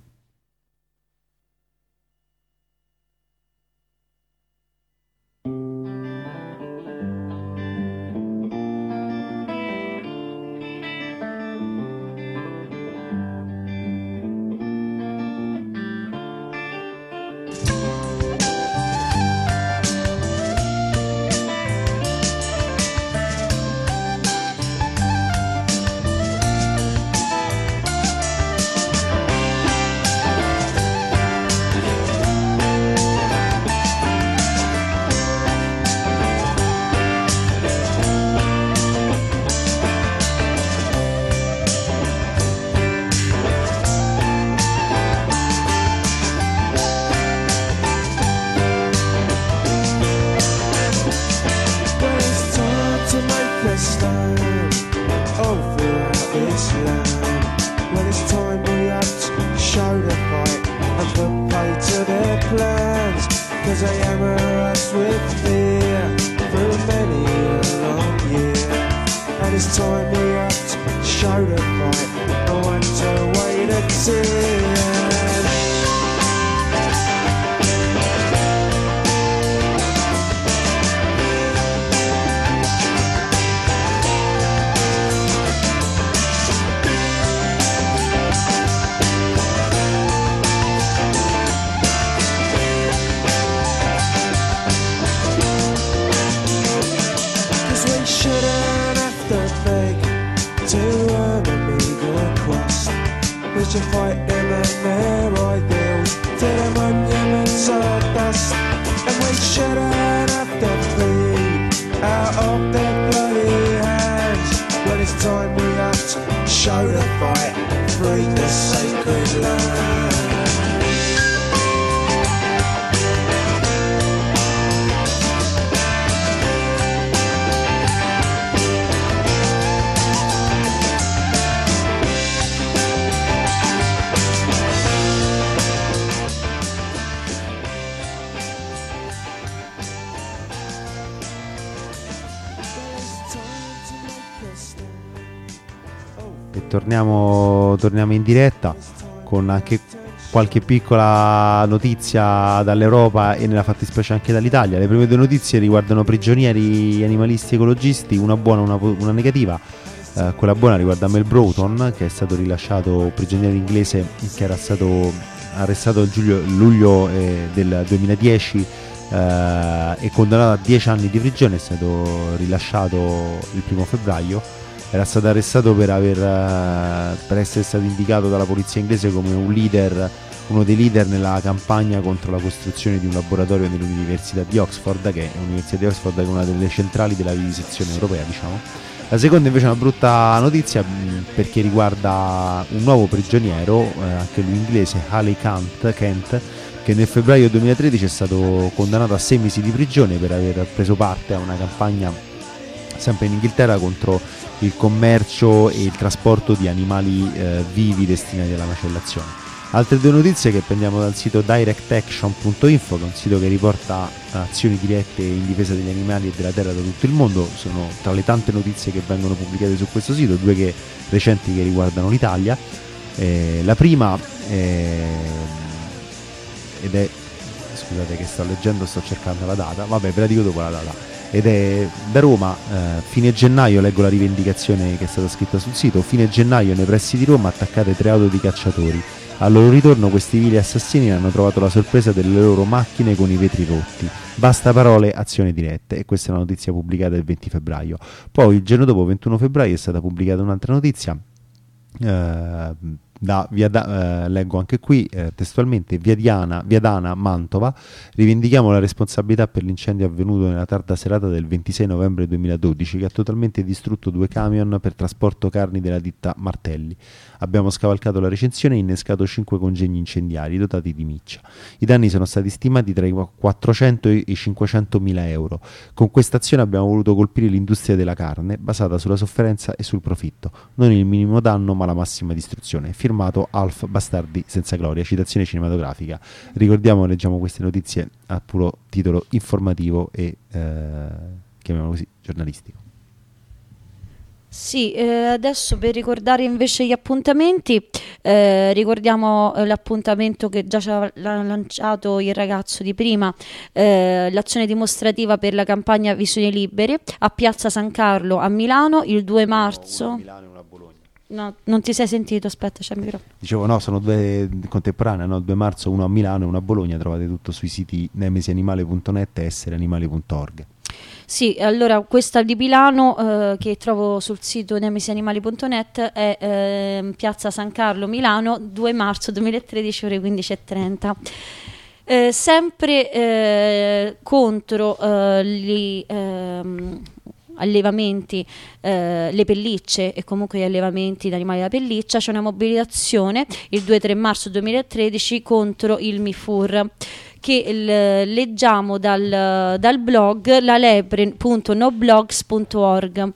Torniamo in diretta con anche qualche piccola notizia dall'Europa e nella fattispecie anche dall'Italia. Le prime due notizie riguardano prigionieri animalisti ecologisti, una buona e una negativa. Quella buona riguarda Mel Broughton, che è stato rilasciato, prigioniero inglese che era stato arrestato il luglio del 2010 e condannato a 10 anni di prigione. È stato rilasciato il 1 febbraio. Era stato arrestato per essere stato indicato dalla polizia inglese come un leader uno dei leader nella campagna contro la costruzione di un laboratorio nell'Università di Oxford, che è una delle centrali della vivisezione europea, diciamo. La seconda invece è una brutta notizia perché riguarda un nuovo prigioniero, anche lui inglese, Haley Kent, che nel febbraio 2013 è stato condannato a 6 mesi di prigione per aver preso parte a una campagna sempre in Inghilterra contro il commercio e il trasporto di animali vivi destinati alla macellazione. Altre due notizie che prendiamo dal sito directaction.info, che è un sito che riporta azioni dirette in difesa degli animali e della terra da tutto il mondo. Sono tra le tante notizie che vengono pubblicate su questo sito, due recenti che riguardano l'Italia. La prima ed è, scusate che sto leggendo, sto cercando la data, vabbè ve la dico dopo la data, ed è da Roma. Fine gennaio, leggo la rivendicazione che è stata scritta sul sito: fine gennaio nei pressi di Roma attaccate 3 auto di cacciatori. Al loro ritorno questi vili assassini hanno trovato la sorpresa delle loro macchine con i vetri rotti. Basta parole, azioni dirette. E questa è una notizia pubblicata il 20 febbraio. Poi il giorno dopo, 21 febbraio, è stata pubblicata un'altra notizia, leggo anche qui testualmente: Via Dana, Mantova, rivendichiamo la responsabilità per l'incendio avvenuto nella tarda serata del 26 novembre 2012 che ha totalmente distrutto 2 camion per trasporto carni della ditta Martelli. Abbiamo scavalcato la recinzione e innescato 5 congegni incendiari dotati di miccia. I danni sono stati stimati tra i 400 e i 500 mila euro. Con questa azione abbiamo voluto colpire l'industria della carne basata sulla sofferenza e sul profitto, non il minimo danno ma la massima distruzione. Firmato Alf Bastardi senza gloria, citazione cinematografica. Ricordiamo, leggiamo queste notizie a puro titolo informativo e chiamiamolo così, giornalistico. Sì, adesso per ricordare invece gli appuntamenti, ricordiamo l'appuntamento che già ci ha lanciato il ragazzo di prima, l'azione dimostrativa per la campagna Visioni Libere a Piazza San Carlo a Milano il 2 marzo. No, non ti sei sentito? Aspetta, c'è il microfono. Dicevo, no, sono 2 contemporanee, no? Il 2 marzo uno a Milano e uno a Bologna. Trovate tutto sui siti nemesianimale.net e essereanimali.org. Sì, allora questa di Milano che trovo sul sito nemesianimali.net è Piazza San Carlo, Milano, 2 marzo 2013, ore 15:30. Sempre contro gli allevamenti, le pellicce e comunque gli allevamenti di animali da pelliccia, c'è una mobilitazione il 2-3 marzo 2013 contro il MIFUR, che leggiamo dal blog lalepre.noblogs.org.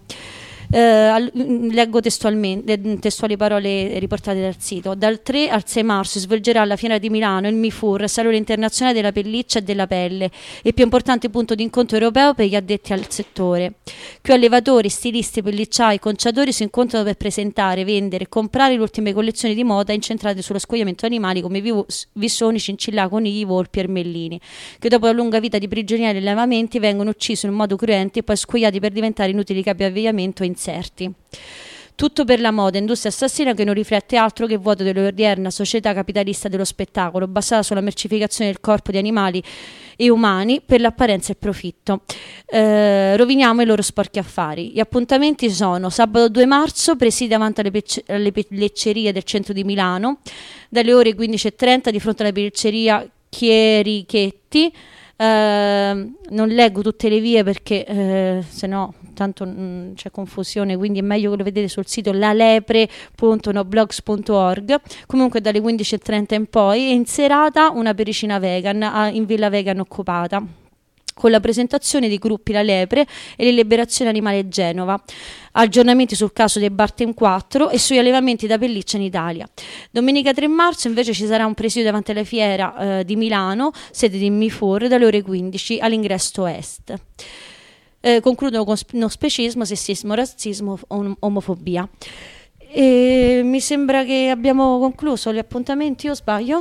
Leggo testuali parole riportate dal sito. Dal 3 al 6 marzo si svolgerà alla Fiera di Milano il MIFUR, Salone Internazionale della Pelliccia e della Pelle, il più importante punto di incontro europeo per gli addetti al settore. Qui allevatori, stilisti, pellicciai, conciatori si incontrano per presentare, vendere e comprare le ultime collezioni di moda incentrate sullo scoiamento animali come visoni, cincillà, conigli, volpi e ermellini, che dopo la lunga vita di prigionieri e allevamenti vengono uccisi in modo cruento e poi scoiati per diventare inutili capi di avviamento e inserti. Tutto per la moda, industria assassina che non riflette altro che il vuoto dell'odierna società capitalista dello spettacolo, basata sulla mercificazione del corpo di animali e umani per l'apparenza e il profitto. Roviniamo i loro sporchi affari. Gli appuntamenti sono sabato 2 marzo, presidi davanti alle pelliccerie del centro di Milano, dalle ore 15:30 di fronte alla pellicceria Chierichetti. Non leggo tutte le vie perché se no tanto c'è confusione, quindi è meglio che lo vedete sul sito lalepre.noblogs.org. Comunque dalle 15:30 in poi, e in serata una pericina vegan in Villa Vegan Occupata, con la presentazione di gruppi La Lepre e le Liberazioni Animale Genova, aggiornamenti sul caso dei Bartem 4 e sugli allevamenti da pelliccia in Italia. Domenica 3 marzo invece ci sarà un presidio davanti alla fiera di Milano, sede di MIFUR, dalle ore 15 all'ingresso est. Concludono con no specismo, sessismo, razzismo, omofobia. E mi sembra che abbiamo concluso gli appuntamenti, o sbaglio?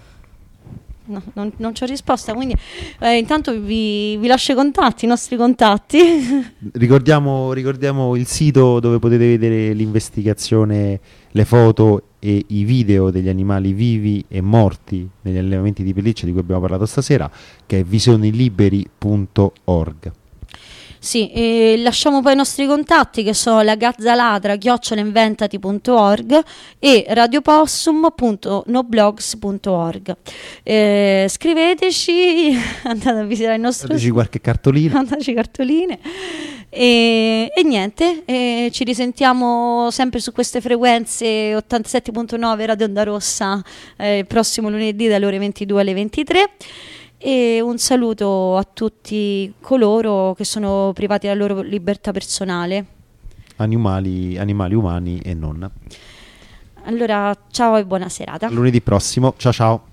No, non c'ho risposta, quindi intanto vi lascio i nostri contatti. Ricordiamo il sito dove potete vedere l'investigazione, le foto e i video degli animali vivi e morti negli allevamenti di pelliccia di cui abbiamo parlato stasera, che è visioniliberi.org. Sì, e lasciamo poi i nostri contatti che sono la gazzaladra@inventati.org e radiopossum.noblogs.org. Scriveteci, andate a visitare il nostro Dateci qualche cartolina. mandateci cartoline e niente, ci risentiamo sempre su queste frequenze 87.9 Radio Onda Rossa il prossimo lunedì dalle ore 22 alle 23. E un saluto a tutti coloro che sono privati della loro libertà personale. Animali umani e non. Allora, ciao e buona serata. Lunedì prossimo, ciao ciao.